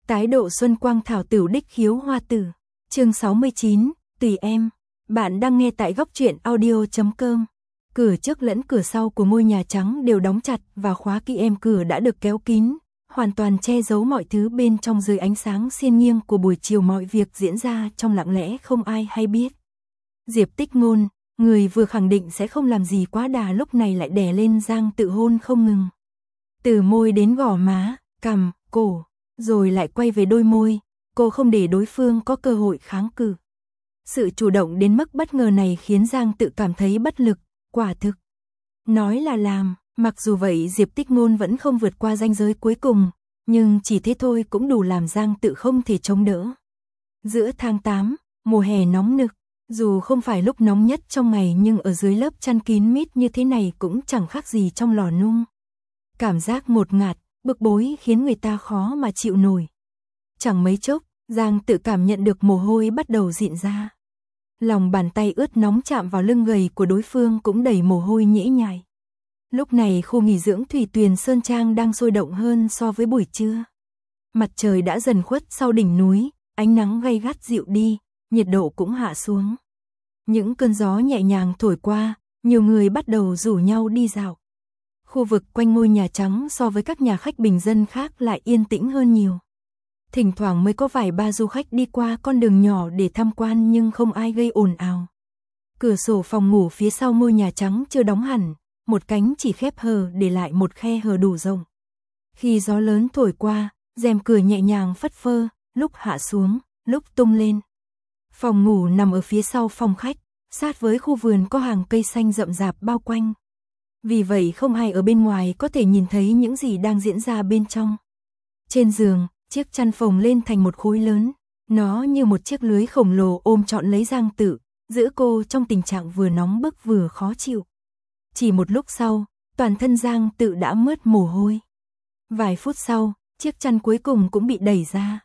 Tái độ xuân quang thảo tửu đích khiếu hoa tử. Chương 69, tùy em. Bạn đang nghe tại góc truyện audio.com. Cửa trước lẫn cửa sau của ngôi nhà trắng đều đóng chặt và khóa kỹ, em cửa đã được kéo kín, hoàn toàn che giấu mọi thứ bên trong dưới ánh sáng xiên nghiêng của buổi chiều. Mọi việc diễn ra trong lặng lẽ, không ai hay biết. Diệp Tích Ngôn, người vừa khẳng định sẽ không làm gì quá đà, lúc này lại đè lên Giang Tự hôn không ngừng. Từ môi đến gò má, cằm, cổ, rồi lại quay về đôi môi, cô không để đối phương có cơ hội kháng cự. Sự chủ động đến mức bất ngờ này khiến Giang Tự cảm thấy bất lực, quả thực. Nói là làm, mặc dù vậy Diệp Tích Ngôn vẫn không vượt qua ranh giới cuối cùng, nhưng chỉ thế thôi cũng đủ làm Giang Tự không thể chống đỡ. Giữa tháng 8, mùa hè nóng nực, dù không phải lúc nóng nhất trong ngày nhưng ở dưới lớp chăn kín mít như thế này cũng chẳng khác gì trong lò nung. Cảm giác ngột ngạt, bực bối khiến người ta khó mà chịu nổi. Chẳng mấy chốc, Giang Tự cảm nhận được mồ hôi bắt đầu rịn ra. Lòng bàn tay ướt nóng chạm vào lưng gầy của đối phương cũng đầy mồ hôi nhễ nhại. Lúc này khu nghỉ dưỡng Thủy Tuyền Sơn Trang đang sôi động hơn so với buổi trưa. Mặt trời đã dần khuất sau đỉnh núi, ánh nắng gay gắt dịu đi, nhiệt độ cũng hạ xuống. Những cơn gió nhẹ nhàng thổi qua, nhiều người bắt đầu rủ nhau đi dạo. Khu vực quanh ngôi nhà trắng so với các nhà khách bình dân khác lại yên tĩnh hơn nhiều. Thỉnh thoảng mới có vài ba du khách đi qua con đường nhỏ để tham quan nhưng không ai gây ồn ào. Cửa sổ phòng ngủ phía sau ngôi nhà trắng chưa đóng hẳn, một cánh chỉ khép hờ để lại một khe hở đủ rộng. Khi gió lớn thổi qua, rèm cửa nhẹ nhàng phất phơ, lúc hạ xuống, lúc tung lên. Phòng ngủ nằm ở phía sau phòng khách, sát với khu vườn có hàng cây xanh rậm rạp bao quanh. Vì vậy không ai ở bên ngoài có thể nhìn thấy những gì đang diễn ra bên trong. Trên giường, chiếc chăn phồng lên thành một khối lớn, nó như một chiếc lưới khổng lồ ôm trọn lấy Giang Tự, giữ cô trong tình trạng vừa nóng bức vừa khó chịu. Chỉ một lúc sau, toàn thân Giang Tự đã mướt mồ hôi. Vài phút sau, chiếc chăn cuối cùng cũng bị đẩy ra.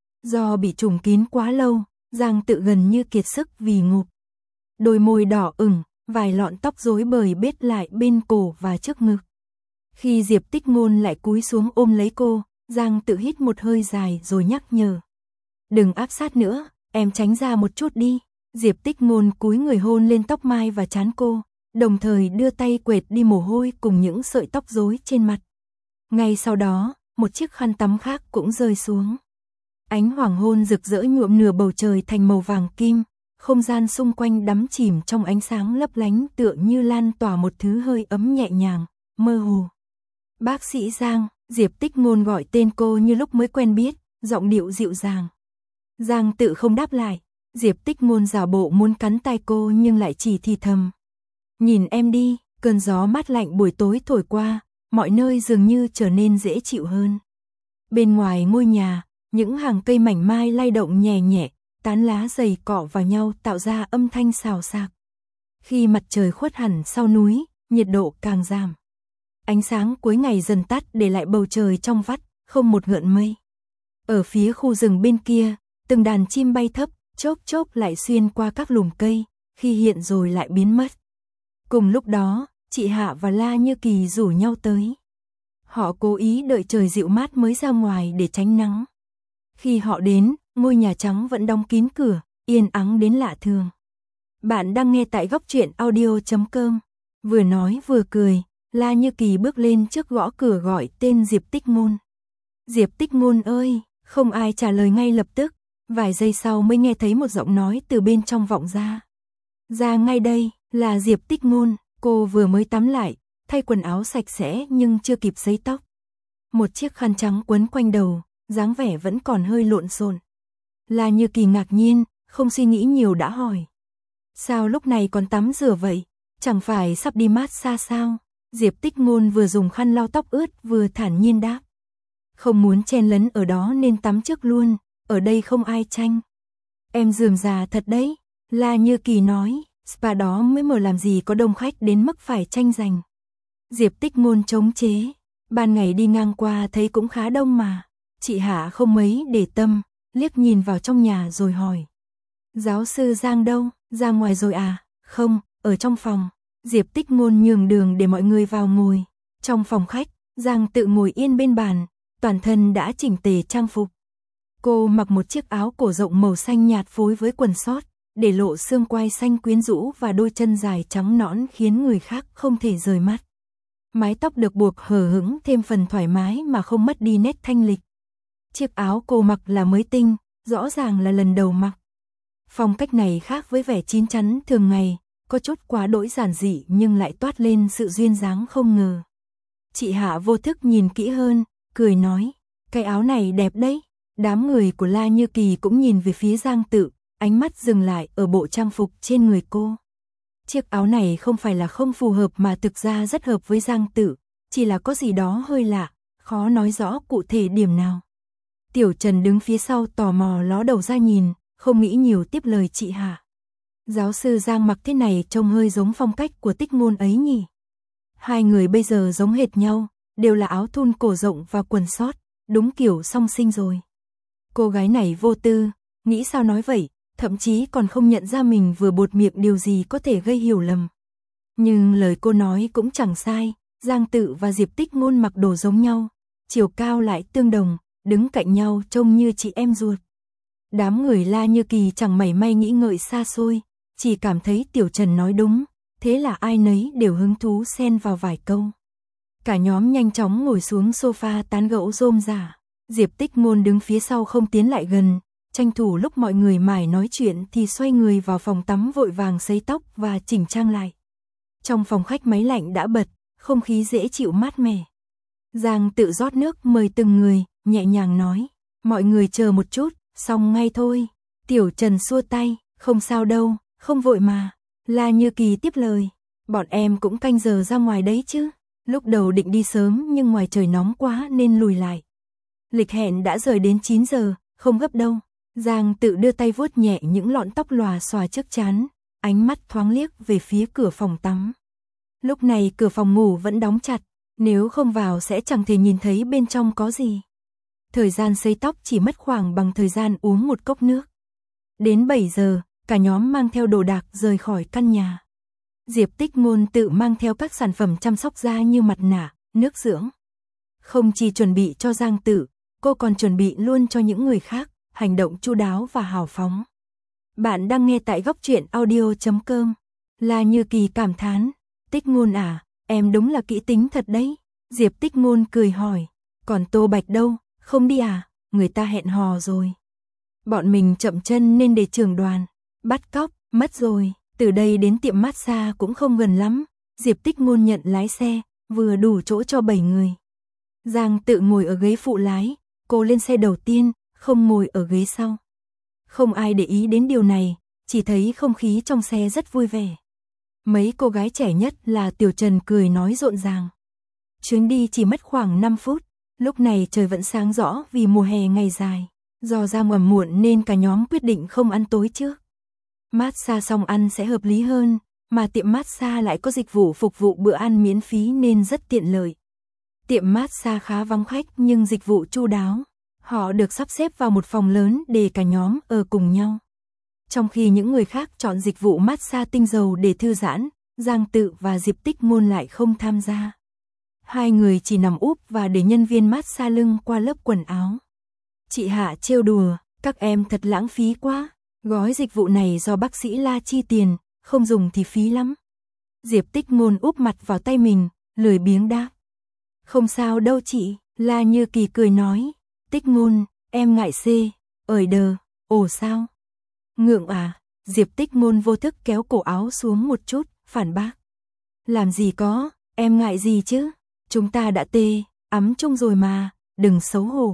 Do bị trùm kín quá lâu, Giang Tự gần như kiệt sức vì ngụp. Đôi môi đỏ ửng, vài lọn tóc rối bời bết lại bên cổ và trước ngực. Khi Diệp Tích Ngôn lại cúi xuống ôm lấy cô, Giang Tự hít một hơi dài rồi nhắc nhở. Đừng áp sát nữa, em tránh ra một chút đi. Diệp Tích Ngôn cúi người hôn lên tóc mai và trán cô, đồng thời đưa tay quệt đi mồ hôi cùng những sợi tóc rối trên mặt. Ngay sau đó, một chiếc khăn tắm khác cũng rơi xuống. Ánh hoàng hôn rực rỡ nhuộm nửa bầu trời thành màu vàng kim, không gian xung quanh đắm chìm trong ánh sáng lấp lánh tựa như lan tỏa một thứ hơi ấm nhẹ nhàng, mơ hồ. Bác sĩ Giang, Diệp Tích Ngôn gọi tên cô như lúc mới quen biết, giọng điệu dịu dàng. Giang Tự không đáp lại, Diệp Tích Ngôn giả bộ muốn cắn tay cô nhưng lại chỉ thì thầm. Nhìn em đi, cơn gió mát lạnh buổi tối thổi qua, mọi nơi dường như trở nên dễ chịu hơn. Bên ngoài ngôi nhà, những hàng cây mảnh mai lay động nhẹ nhẹ, tán lá dày cọ vào nhau tạo ra âm thanh xào xạc. Khi mặt trời khuất hẳn sau núi, nhiệt độ càng giảm. Ánh sáng cuối ngày dần tắt để lại bầu trời trong vắt, không một gợn mây. Ở phía khu rừng bên kia, từng đàn chim bay thấp, chốc chốc lại xuyên qua các lùm cây, khi hiện rồi lại biến mất. Cùng lúc đó, chị Hạ và La Như Kỳ rủ nhau tới. Họ cố ý đợi trời dịu mát mới ra ngoài để tránh nắng. Khi họ đến, ngôi nhà trắng vẫn đóng kín cửa, yên ắng đến lạ thường. Bạn đang nghe tại góc truyện audio.com. Vừa nói vừa cười, La Như Kỳ bước lên trước gõ cửa gọi tên Diệp Tích Ngôn. Diệp Tích Ngôn ơi, không ai trả lời ngay lập tức, vài giây sau mới nghe thấy một giọng nói từ bên trong vọng ra. Ra ngay đây, là Diệp Tích Ngôn, cô vừa mới tắm lại, thay quần áo sạch sẽ nhưng chưa kịp sấy tóc. Một chiếc khăn trắng quấn quanh đầu, dáng vẻ vẫn còn hơi lộn xộn. La Như Kỳ ngạc nhiên, không suy nghĩ nhiều đã hỏi. Sao lúc này còn tắm rửa vậy, chẳng phải sắp đi massage sao? Diệp Tích Ngôn vừa dùng khăn lau tóc ướt vừa thản nhiên đáp. Không muốn chen lấn ở đó nên tắm trước luôn, ở đây không ai tranh. Em rườm rà thật đấy, La Như Kỳ nói, spa đó mới mở làm gì có đông khách đến mức phải tranh giành. Diệp Tích Ngôn chống chế, ban ngày đi ngang qua thấy cũng khá đông mà. Chị Hạ không mấy để tâm, liếc nhìn vào trong nhà rồi hỏi. Giáo sư Giang đâu, ra ngoài rồi à? Không, ở trong phòng. Diệp Tích Ngôn nhường đường để mọi người vào ngồi. Trong phòng khách, Giang Tự ngồi yên bên bàn, toàn thân đã chỉnh tề trang phục. Cô mặc một chiếc áo cổ rộng màu xanh nhạt phối với quần sót, để lộ xương quai xanh quyến rũ và đôi chân dài trắng nõn khiến người khác không thể rời mắt. Mái tóc được buộc hở hững thêm phần thoải mái mà không mất đi nét thanh lịch. Chiếc áo cô mặc là mới tinh, rõ ràng là lần đầu mặc. Phong cách này khác với vẻ chín chắn thường ngày, có chút quá đỗi giản dị nhưng lại toát lên sự duyên dáng không ngờ. Chị Hạ vô thức nhìn kỹ hơn, cười nói, cái áo này đẹp đấy. Đám người của La Như Kỳ cũng nhìn về phía Giang Tự, ánh mắt dừng lại ở bộ trang phục trên người cô. Chiếc áo này không phải là không phù hợp mà thực ra rất hợp với Giang Tự, chỉ là có gì đó hơi lạ, khó nói rõ cụ thể điểm nào. Tiểu Trần đứng phía sau tò mò ló đầu ra nhìn, không nghĩ nhiều tiếp lời chị Hạ. Giáo sư Giang mặc thế này trông hơi giống phong cách của Tích Ngôn ấy nhỉ. Hai người bây giờ giống hệt nhau, đều là áo thun cổ rộng và quần sót, đúng kiểu song sinh rồi. Cô gái này vô tư, nghĩ sao nói vậy, thậm chí còn không nhận ra mình vừa buột miệng điều gì có thể gây hiểu lầm. Nhưng lời cô nói cũng chẳng sai, Giang Tự và Diệp Tích Ngôn mặc đồ giống nhau, chiều cao lại tương đồng, đứng cạnh nhau trông như chị em ruột. Đám người La Như Kỳ chẳng mảy may nghĩ ngợi xa xôi, chỉ cảm thấy Tiểu Trần nói đúng, thế là ai nấy đều hứng thú xen vào vài câu. Cả nhóm nhanh chóng ngồi xuống sofa tán gẫu rôm rả. Diệp Tích Ngôn đứng phía sau không tiến lại gần, tranh thủ lúc mọi người mải nói chuyện thì xoay người vào phòng tắm vội vàng sấy tóc và chỉnh trang lại. Trong phòng khách máy lạnh đã bật, không khí dễ chịu mát mẻ. Giang Tự rót nước mời từng người, nhẹ nhàng nói, mọi người chờ một chút, xong ngay thôi. Tiểu Trần xua tay, không sao đâu, không vội mà. La Như Kỳ tiếp lời, bọn em cũng canh giờ ra ngoài đấy chứ. Lúc đầu định đi sớm nhưng ngoài trời nóng quá nên lùi lại. Lịch hẹn đã rời đến 9 giờ, không gấp đâu. Giang Tự đưa tay vuốt nhẹ những lọn tóc lòa xòa trước trán, ánh mắt thoáng liếc về phía cửa phòng tắm. Lúc này cửa phòng ngủ vẫn đóng chặt, nếu không vào sẽ chẳng thể nhìn thấy bên trong có gì. Thời gian sấy tóc chỉ mất khoảng bằng thời gian uống một cốc nước. Đến 7 giờ, cả nhóm mang theo đồ đạc rời khỏi căn nhà. Diệp Tích Ngôn tự mang theo các sản phẩm chăm sóc da như mặt nạ, nước dưỡng. Không chỉ chuẩn bị cho Giang Tự, cô còn chuẩn bị luôn cho những người khác, hành động chu đáo và hào phóng. Bạn đang nghe tại góc truyện audio.com. La Như Kỳ cảm thán, Tích Ngôn à, em đúng là kỹ tính thật đấy. Diệp Tích Ngôn cười hỏi, còn Tô Bạch đâu, không đi à, người ta hẹn hò rồi. Bọn mình chậm chân nên để trưởng đoàn, bắt cóc, mất rồi, từ đây đến tiệm massage cũng không gần lắm. Diệp Tích Ngôn nhận lái xe, vừa đủ chỗ cho 7 người. Giang Tự ngồi ở ghế phụ lái, cô lên xe đầu tiên, không ngồi ở ghế sau. Không ai để ý đến điều này, chỉ thấy không khí trong xe rất vui vẻ. Mấy cô gái trẻ nhất là Tiểu Trần cười nói rộn ràng. Chuyến đi chỉ mất khoảng 5 phút, lúc này trời vẫn sáng rõ vì mùa hè ngày dài. Do ra ngoài muộn nên cả nhóm quyết định không ăn tối trước. Massage xong ăn sẽ hợp lý hơn, mà tiệm massage lại có dịch vụ phục vụ bữa ăn miễn phí nên rất tiện lợi. Tiệm massage khá vắng khách nhưng dịch vụ chu đáo. Họ được sắp xếp vào một phòng lớn để cả nhóm ở cùng nhau. Trong khi những người khác chọn dịch vụ massage tinh dầu để thư giãn, Giang Tự và Diệp Tích Ngôn lại không tham gia. Hai người chỉ nằm úp và để nhân viên massage lưng qua lớp quần áo. Chị Hạ trêu đùa, các em thật lãng phí quá, gói dịch vụ này do bác sĩ La chi tiền, không dùng thì phí lắm. Diệp Tích Ngôn úp mặt vào tay mình, lười biếng đáp. Không sao đâu chị, La Như Kỳ cười nói, Tích Ngôn, em ngại xê, ởi đờ, ồ sao? Ngượng à, Diệp Tích Ngôn vô thức kéo cổ áo xuống một chút, phản bác. Làm gì có, em ngại gì chứ, chúng ta đã ấm chung rồi mà, đừng xấu hổ.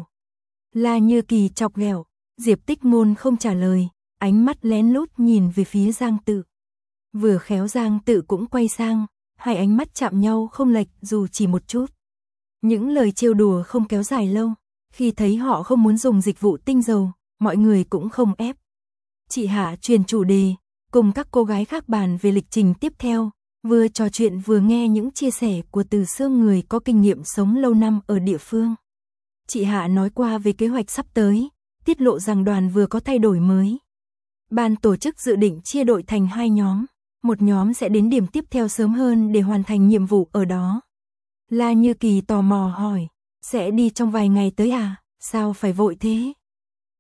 La Như Kỳ chọc ghẹo, Diệp Tích Ngôn không trả lời, ánh mắt lén lút nhìn về phía Giang Tự. Vừa khéo Giang Tự cũng quay sang, hai ánh mắt chạm nhau không lệch dù chỉ một chút. Những lời trêu đùa không kéo dài lâu, khi thấy họ không muốn dùng dịch vụ tinh dầu, mọi người cũng không ép. Chị Hạ truyền chủ đề, cùng các cô gái khác bàn về lịch trình tiếp theo, vừa trò chuyện vừa nghe những chia sẻ của Từ Sương người có kinh nghiệm sống lâu năm ở địa phương. Chị Hạ nói qua về kế hoạch sắp tới, tiết lộ rằng đoàn vừa có thay đổi mới. Ban tổ chức dự định chia đội thành 2 nhóm, một nhóm sẽ đến điểm tiếp theo sớm hơn để hoàn thành nhiệm vụ ở đó. La Như Kỳ tò mò hỏi, sẽ đi trong vài ngày tới à, sao phải vội thế?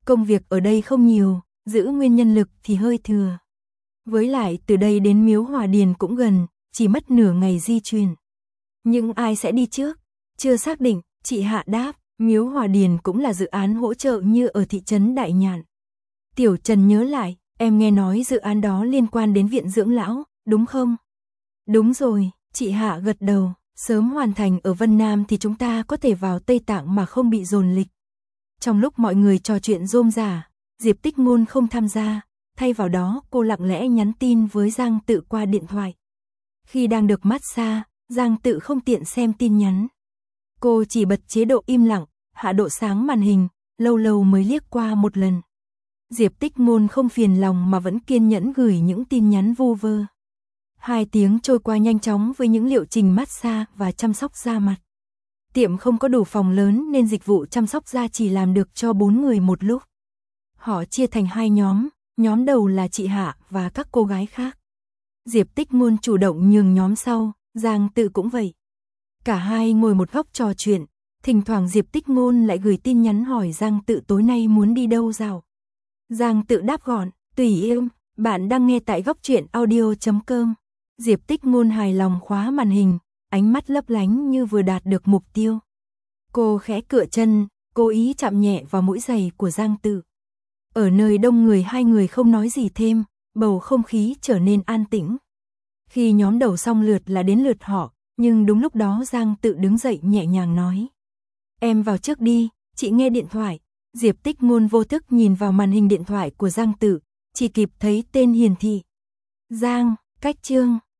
Công việc ở đây không nhiều, giữ nguyên nhân lực thì hơi thừa. Với lại từ đây đến Miếu Hòa Điền cũng gần, chỉ mất nửa ngày di chuyển. Nhưng ai sẽ đi trước? Chưa xác định, chị Hạ đáp, Miếu Hòa Điền cũng là dự án hỗ trợ như ở thị trấn Đại Nhạn. Tiểu Trần nhớ lại, em nghe nói dự án đó liên quan đến viện dưỡng lão, đúng không? Đúng rồi, chị Hạ gật đầu, sớm hoàn thành ở Vân Nam thì chúng ta có thể vào Tây Tạng mà không bị dồn lịch. Trong lúc mọi người trò chuyện rôm rả, Diệp Tích Ngôn không tham gia, thay vào đó cô lặng lẽ nhắn tin với Giang Tự qua điện thoại. Khi đang được massage, Giang Tự không tiện xem tin nhắn. Cô chỉ bật chế độ im lặng, hạ độ sáng màn hình, lâu lâu mới liếc qua một lần. Diệp Tích Ngôn không phiền lòng mà vẫn kiên nhẫn gửi những tin nhắn vu vơ. 2 tiếng trôi qua nhanh chóng với những liệu trình massage và chăm sóc da mặt. Tiệm không có đủ phòng lớn nên dịch vụ chăm sóc da chỉ làm được cho 4 người một lúc. Họ chia thành 2 nhóm đầu là chị Hạ và các cô gái khác. Diệp Tích Ngôn chủ động nhường nhóm sau, Giang Tự cũng vậy. Cả hai ngồi một góc trò chuyện, thỉnh thoảng Diệp Tích Ngôn lại gửi tin nhắn hỏi Giang Tự tối nay muốn đi đâu dạo. Giang Tự đáp gọn, tùy yêu, bạn đang nghe tại góc truyện audio.com. Diệp Tích Ngôn hài lòng khóa màn hình, ánh mắt lấp lánh như vừa đạt được mục tiêu. Cô khẽ cựa chân, cố ý chạm nhẹ vào mũi giày của Giang Tự. Ở nơi đông người hai người không nói gì thêm, bầu không khí trở nên an tĩnh. Khi nhóm đầu xong lượt là đến lượt họ, nhưng đúng lúc đó Giang Tự đứng dậy nhẹ nhàng nói. Em vào trước đi, chị nghe điện thoại. Diệp Tích Ngôn vô thức nhìn vào màn hình điện thoại của Giang Tự, chỉ kịp thấy tên hiển thị. Giang, cách Trương.